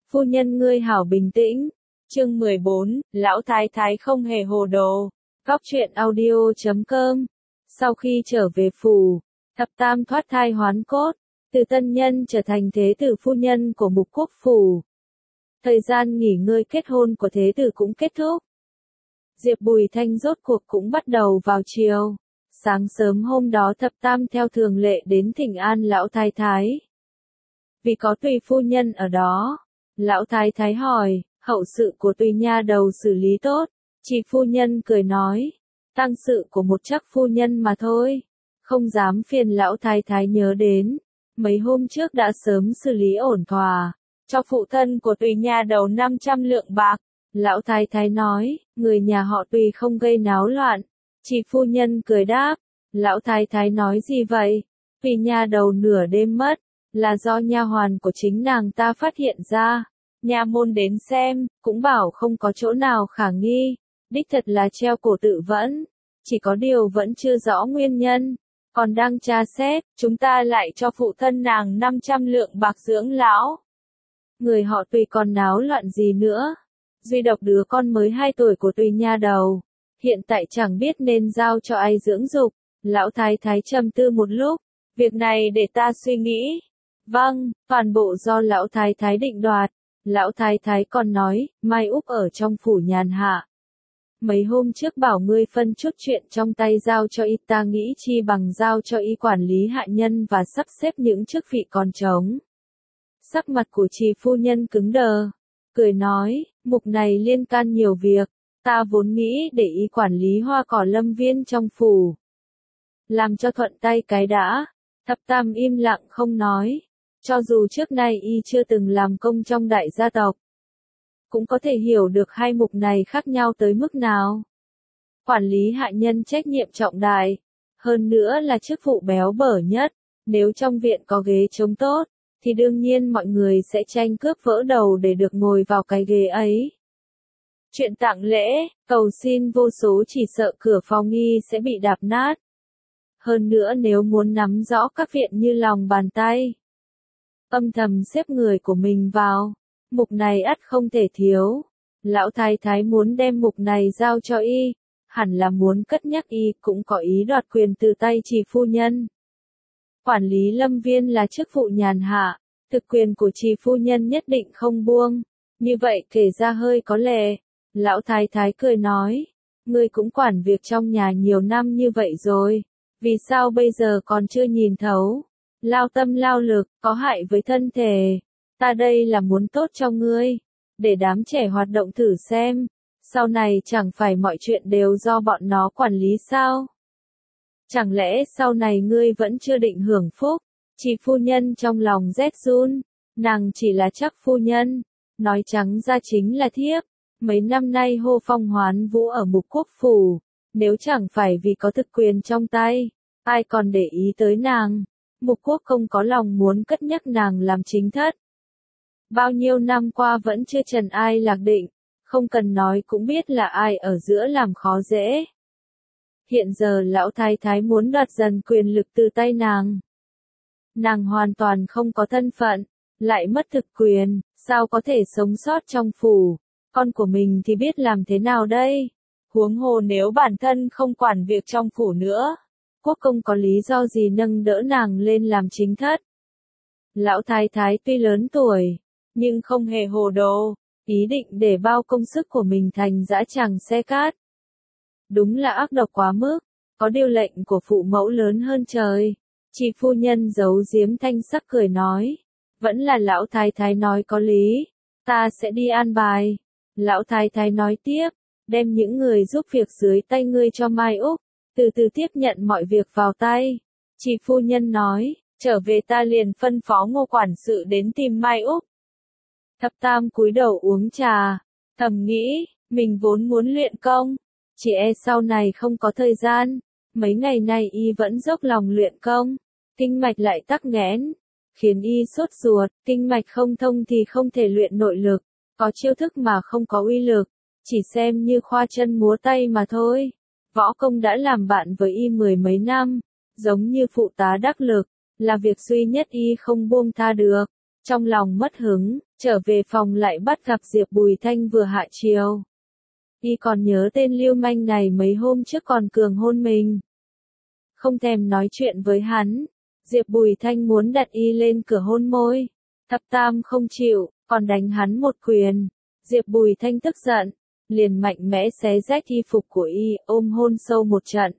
Phu nhân ngươi hảo bình tĩnh. Chương 14, lão thái thái không hề hồ đồ. Góc truyện audio.com. Sau khi trở về phủ, thập tam thoát thai hoán cốt, từ tân nhân trở thành thế tử phu nhân của Mục Quốc phủ. Thời gian nghỉ ngơi kết hôn của thế tử cũng kết thúc. Diệp Bùi Thanh rốt cuộc cũng bắt đầu vào chiều. Sáng sớm hôm đó thập tam theo thường lệ đến thỉnh an lão thái thái. Vì có Tùy phu nhân ở đó, lão thái thái hỏi, hậu sự của Tùy nha đầu xử lý tốt. Chị phu nhân cười nói, tang sự của một chắc phu nhân mà thôi, không dám phiền lão thái thái nhớ đến. Mấy hôm trước đã sớm xử lý ổn thỏa, cho phụ thân của Tùy nha đầu 500 lượng bạc. Lão thái thái nói, người nhà họ Tùy không gây náo loạn. Chị phu nhân cười đáp, lão thái thái nói gì vậy? Tùy nha đầu nửa đêm mất, là do nha hoàn của chính nàng ta phát hiện ra. Nha môn đến xem, cũng bảo không có chỗ nào khả nghi. Đích thật là treo cổ tự vẫn. Chỉ có điều vẫn chưa rõ nguyên nhân. Còn đang tra xét, chúng ta lại cho phụ thân nàng 500 lượng bạc dưỡng lão. Người họ Tùy còn náo loạn gì nữa? Duy độc đứa con mới 2 tuổi của Tùy nha đầu. Hiện tại chẳng biết nên giao cho ai dưỡng dục. Lão thái thái trầm tư một lúc. Việc này để ta suy nghĩ. Vâng, toàn bộ do lão thái thái định đoạt. Lão thái thái còn nói, Mai Úc ở trong phủ nhàn hạ. Mấy hôm trước bảo ngươi phân chút chuyện trong tay giao cho y, ta nghĩ chi bằng giao cho y quản lý hạ nhân và sắp xếp những chức vị còn trống. Sắc mặt của chị phu nhân cứng đờ, cười nói, mục này liên can nhiều việc, ta vốn nghĩ để y quản lý hoa cỏ lâm viên trong phủ. Làm cho thuận tay cái đã. Thập tam im lặng không nói. Cho dù trước nay y chưa từng làm công trong đại gia tộc, cũng có thể hiểu được hai mục này khác nhau tới mức nào. Quản lý hạ nhân trách nhiệm trọng đại, hơn nữa là chức vụ béo bở nhất. Nếu trong viện có ghế trống tốt, thì đương nhiên mọi người sẽ tranh cướp vỡ đầu để được ngồi vào cái ghế ấy. Chuyện tặng lễ, cầu xin vô số chỉ sợ cửa phòng nghi sẽ bị đạp nát. Hơn nữa nếu muốn nắm rõ các viện như lòng bàn tay, âm thầm xếp người của mình vào, mục này ắt không thể thiếu. Lão thái thái muốn đem mục này giao cho y, hẳn là muốn cất nhắc y cũng có ý đoạt quyền từ tay chị phu nhân. Quản lý lâm viên là chức vụ nhàn hạ, thực quyền của chị phu nhân nhất định không buông, như vậy kể ra hơi có lệ. Lão thái thái cười nói, ngươi cũng quản việc trong nhà nhiều năm như vậy rồi, vì sao bây giờ còn chưa nhìn thấu? Lao tâm lao lực, có hại với thân thể. Ta đây là muốn tốt cho ngươi, để đám trẻ hoạt động thử xem, sau này chẳng phải mọi chuyện đều do bọn nó quản lý sao? Chẳng lẽ sau này ngươi vẫn chưa định hưởng phúc? Chị phu nhân trong lòng rét run, nàng chỉ là chắc phu nhân, nói trắng ra chính là thiếp. Mấy năm nay hô phong hoán vũ ở Mục Quốc phủ, nếu chẳng phải vì có thực quyền trong tay, ai còn để ý tới nàng. Mục Quốc không có lòng muốn cất nhắc nàng làm chính thất. Bao nhiêu năm qua vẫn chưa trần ai lạc định, không cần nói cũng biết là ai ở giữa làm khó dễ. Hiện giờ lão thái thái muốn đoạt dần quyền lực từ tay nàng. Nàng hoàn toàn không có thân phận, lại mất thực quyền, sao có thể sống sót trong phủ? Con của mình thì biết làm thế nào đây? Huống hồ nếu bản thân không quản việc trong phủ nữa, Quốc công có lý do gì nâng đỡ nàng lên làm chính thất? Lão thái thái tuy lớn tuổi, nhưng không hề hồ đồ, ý định để bao công sức của mình thành dã tràng xe cát. Đúng là ác độc quá mức, có điều lệnh của phụ mẫu lớn hơn trời. Chị phu nhân giấu giếm thanh sắc cười nói, vẫn là lão thái thái nói có lý, ta sẽ đi an bài. Lão thái thái nói tiếp, đem những người giúp việc dưới tay ngươi cho Mai Úc, từ từ tiếp nhận mọi việc vào tay. Chị phu nhân nói, trở về ta liền phân phó Ngô quản sự đến tìm Mai Úc. Thập tam cúi đầu uống trà, thầm nghĩ, mình vốn muốn luyện công, chỉ e sau này không có thời gian. Mấy ngày nay y vẫn dốc lòng luyện công, kinh mạch lại tắc nghẽn, khiến y sốt ruột, kinh mạch không thông thì không thể luyện nội lực, có chiêu thức mà không có uy lực, chỉ xem như khoa chân múa tay mà thôi. Võ công đã làm bạn với y 10 mấy năm, giống như phụ tá đắc lực, là việc duy nhất y không buông tha được. Trong lòng mất hứng, trở về phòng lại bắt gặp Diệp Bùi Thanh vừa hạ chiều. Y còn nhớ tên lưu manh này mấy hôm trước còn cường hôn mình. Không thèm nói chuyện với hắn, Diệp Bùi Thanh muốn đặt y lên cửa hôn môi. Thập Tam không chịu, còn đánh hắn một quyền. Diệp Bùi Thanh tức giận, liền mạnh mẽ xé rách y phục của y, ôm hôn sâu một trận.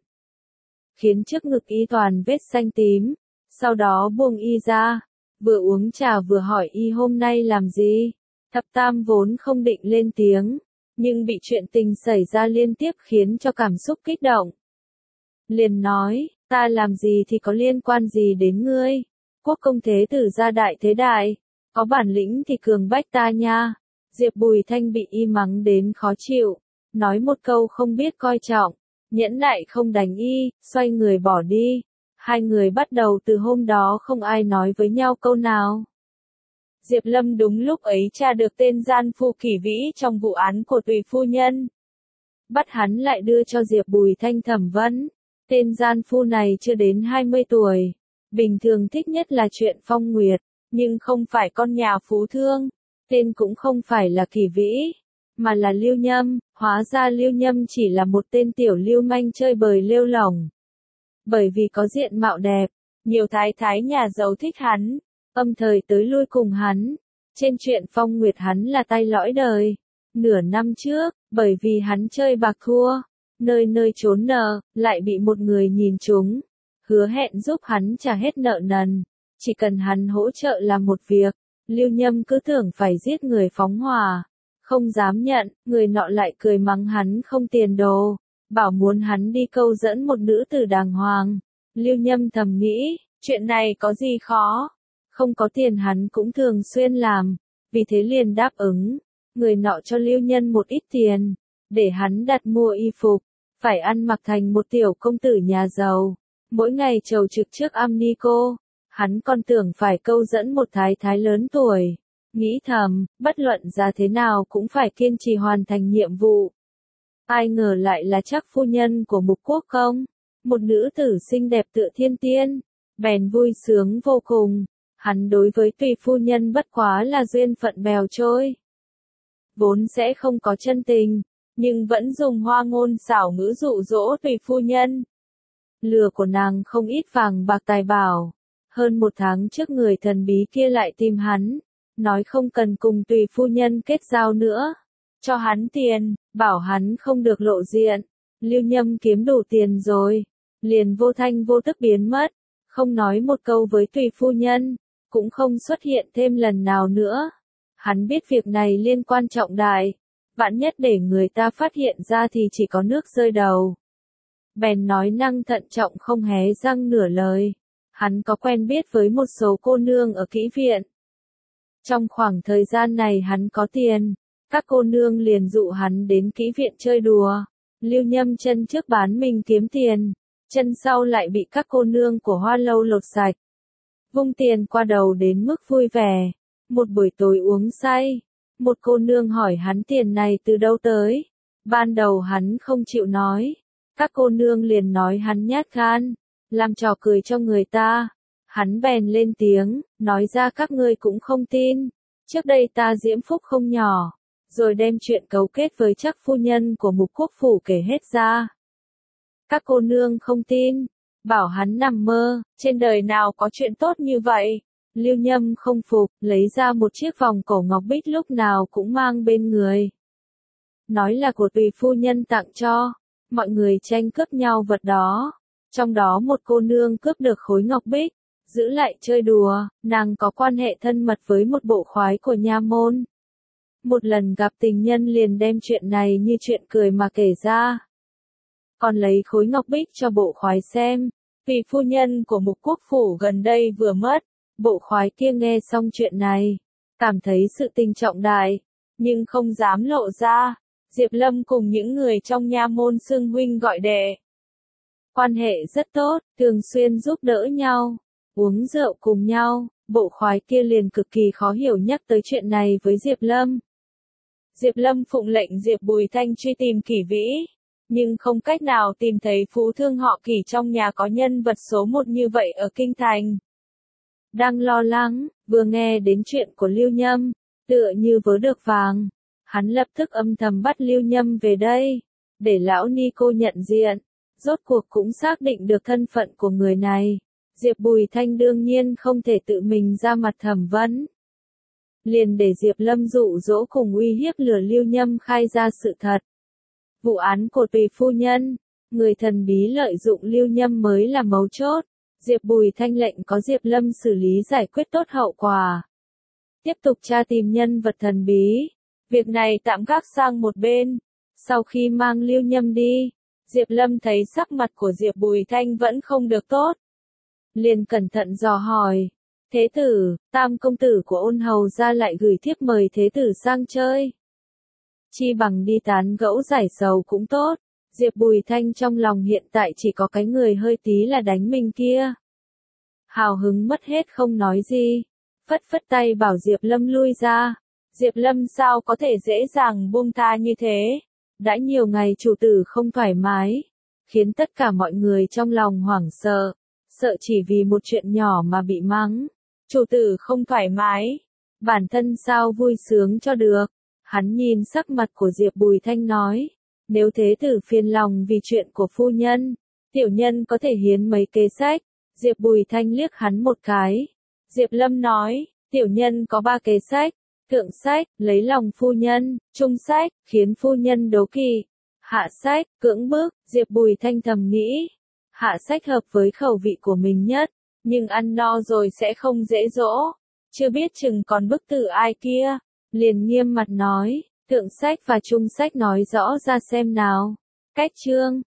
Khiến trước ngực y toàn vết xanh tím, sau đó buông y ra, vừa uống trà vừa hỏi y hôm nay làm gì. Thập Tam vốn không định lên tiếng, nhưng bị chuyện tình xảy ra liên tiếp khiến cho cảm xúc kích động. Liền nói, ta làm gì thì có liên quan gì đến ngươi, quốc công thế tử gia đại thế đại, có bản lĩnh thì cường bách ta nha. Diệp Bùi Thanh bị y mắng đến khó chịu, nói một câu không biết coi trọng, nhẫn nại không đánh y, xoay người bỏ đi. Hai người bắt đầu từ hôm đó không ai nói với nhau câu nào. Diệp Lâm đúng lúc ấy tra được tên gian phu Kỷ Vĩ trong vụ án của Tùy phu nhân. Bắt hắn lại đưa cho Diệp Bùi Thanh thẩm vấn. Tên gian phu này chưa đến 20 tuổi, bình thường thích nhất là chuyện phong nguyệt, nhưng không phải con nhà phú thương, tên cũng không phải là Kỷ Vĩ, mà là Lưu Nhâm. Hóa ra Lưu Nhâm chỉ là một tên tiểu lưu manh chơi bời lêu lỏng. Bởi vì có diện mạo đẹp, nhiều thái thái nhà giàu thích hắn, âm thời tới lui cùng hắn. Trên chuyện phong nguyệt hắn là tay lõi đời. Nửa năm trước, bởi vì hắn chơi bạc thua, nơi nơi trốn nợ, lại bị một người nhìn trúng, hứa hẹn giúp hắn trả hết nợ nần. Chỉ cần hắn hỗ trợ làm một việc, Lưu Nhâm cứ tưởng phải giết người phóng hỏa, không dám nhận. Người nọ lại cười mắng hắn không tiền đồ, bảo muốn hắn đi câu dẫn một nữ tử đàng hoàng. Lưu Nhâm thầm nghĩ, chuyện này có gì khó, không có tiền hắn cũng thường xuyên làm, vì thế liền đáp ứng. Người nọ cho Lưu Nhân một ít tiền, để hắn đặt mua y phục, phải ăn mặc thành một tiểu công tử nhà giàu, mỗi ngày chầu trực trước am ni cô. Hắn còn tưởng phải câu dẫn một thái thái lớn tuổi, nghĩ thầm, bất luận ra thế nào cũng phải kiên trì hoàn thành nhiệm vụ. Ai ngờ lại là chắc phu nhân của Mục Quốc Công, một nữ tử xinh đẹp tựa thiên tiên, bèn vui sướng vô cùng. Hắn đối với Tùy phu nhân bất quá là duyên phận bèo trôi, vốn sẽ không có chân tình, nhưng vẫn dùng hoa ngôn xảo ngữ dụ dỗ Tùy phu nhân. Lừa của nàng không ít vàng bạc tài bảo. Hơn một tháng trước người thần bí kia lại tìm hắn, nói không cần cùng Tùy phu nhân kết giao nữa, cho hắn tiền, bảo hắn không được lộ diện. Lưu Nhâm kiếm đủ tiền rồi, liền vô thanh vô tức biến mất, không nói một câu với Tùy phu nhân, cũng không xuất hiện thêm lần nào nữa. Hắn biết việc này liên quan trọng đại, vạn nhất để người ta phát hiện ra thì chỉ có nước rơi đầu. Bèn nói năng thận trọng không hé răng nửa lời. Hắn có quen biết với một số cô nương ở kỹ viện. Trong khoảng thời gian này hắn có tiền, các cô nương liền dụ hắn đến kỹ viện chơi đùa. Lưu Nhâm chân trước bán mình kiếm tiền, chân sau lại bị các cô nương của Hoa Lâu lột sạch. Vung tiền qua đầu đến mức vui vẻ. Một buổi tối uống say, một cô nương hỏi hắn tiền này từ đâu tới. Ban đầu hắn không chịu nói, các cô nương liền nói hắn nhát gan, làm trò cười cho người ta. Hắn bèn lên tiếng, nói ra các ngươi cũng không tin. Trước đây ta diễm phúc không nhỏ, rồi đem chuyện cấu kết với chắc phu nhân của Mục Quốc phủ kể hết ra. Các cô nương không tin, bảo hắn nằm mơ, trên đời nào có chuyện tốt như vậy. Lưu Nhâm không phục, lấy ra một chiếc vòng cổ ngọc bích lúc nào cũng mang bên người. Nói là của Tùy phu nhân tặng cho, mọi người tranh cướp nhau vật đó. Trong đó một cô nương cướp được khối ngọc bích, giữ lại chơi đùa, nàng có quan hệ thân mật với một bộ khoái của nha môn. Một lần gặp tình nhân liền đem chuyện này như chuyện cười mà kể ra. Còn lấy khối ngọc bích cho bộ khoái xem, vì phu nhân của Mục Quốc phủ gần đây vừa mất. Bộ khoái kia nghe xong chuyện này, cảm thấy sự tình trọng đại, nhưng không dám lộ ra. Diệp Lâm cùng những người trong nha môn xưng huynh gọi đệ. Quan hệ rất tốt, thường xuyên giúp đỡ nhau, uống rượu cùng nhau. Bộ khoái kia liền cực kỳ khó hiểu nhắc tới chuyện này với Diệp Lâm. Diệp Lâm phụng lệnh Diệp Bùi Thanh truy tìm Kỷ Vĩ, nhưng không cách nào tìm thấy phú thương họ Kỷ trong nhà có nhân vật số 1 như vậy ở kinh thành. đang lo lắng, vừa nghe đến chuyện của Lưu Nhâm, tựa như vớ được vàng. Hắn lập tức âm thầm bắt Lưu Nhâm về đây, để lão ni cô nhận diện, rốt cuộc cũng xác định được thân phận của người này. Diệp Bùi Thanh đương nhiên không thể tự mình ra mặt thẩm vấn. Liền để Diệp Lâm dụ dỗ cùng uy hiếp lừa Lưu Nhâm khai ra sự thật. Vụ án của Tùy phu nhân, người thần bí lợi dụng Lưu Nhâm mới là mấu chốt. Diệp Bùi Thanh lệnh có Diệp Lâm xử lý giải quyết tốt hậu quả. Tiếp tục tra tìm nhân vật thần bí. Việc này tạm gác sang một bên. Sau khi mang Lưu Nhâm đi, Diệp Lâm thấy sắc mặt của Diệp Bùi Thanh vẫn không được tốt. Liền cẩn thận dò hỏi. Thế tử, tam công tử của Ôn Hầu gia lại gửi thiếp mời thế tử sang chơi. Chi bằng đi tán gẫu giải sầu cũng tốt. Diệp Bùi Thanh trong lòng hiện tại chỉ có cái người hơi tí là đánh mình kia. Hào hứng mất hết không nói gì. Phất phất tay bảo Diệp Lâm lui ra. Diệp Lâm sao có thể dễ dàng buông tha như thế. Đã nhiều ngày chủ tử không thoải mái. Khiến tất cả mọi người trong lòng hoảng sợ. Sợ chỉ vì một chuyện nhỏ mà bị mắng. Chủ tử không thoải mái. Bản thân sao vui sướng cho được. Hắn nhìn sắc mặt của Diệp Bùi Thanh nói. Nếu thế tử phiền lòng vì chuyện của phu nhân, tiểu nhân có thể hiến mấy kế sách. Diệp Bùi Thanh liếc hắn một cái. Diệp Lâm nói, tiểu nhân có 3 kế sách. Thượng sách, lấy lòng phu nhân. Trung sách, khiến phu nhân đố kỵ. Hạ sách, cưỡng bức. Diệp Bùi Thanh thầm nghĩ. Hạ sách hợp với khẩu vị của mình nhất. Nhưng ăn no rồi sẽ không dễ dỗ. Chưa biết chừng còn bức tử ai kia. Liền nghiêm mặt nói. Thượng sách và trung sách nói rõ ra xem nào. Cách chương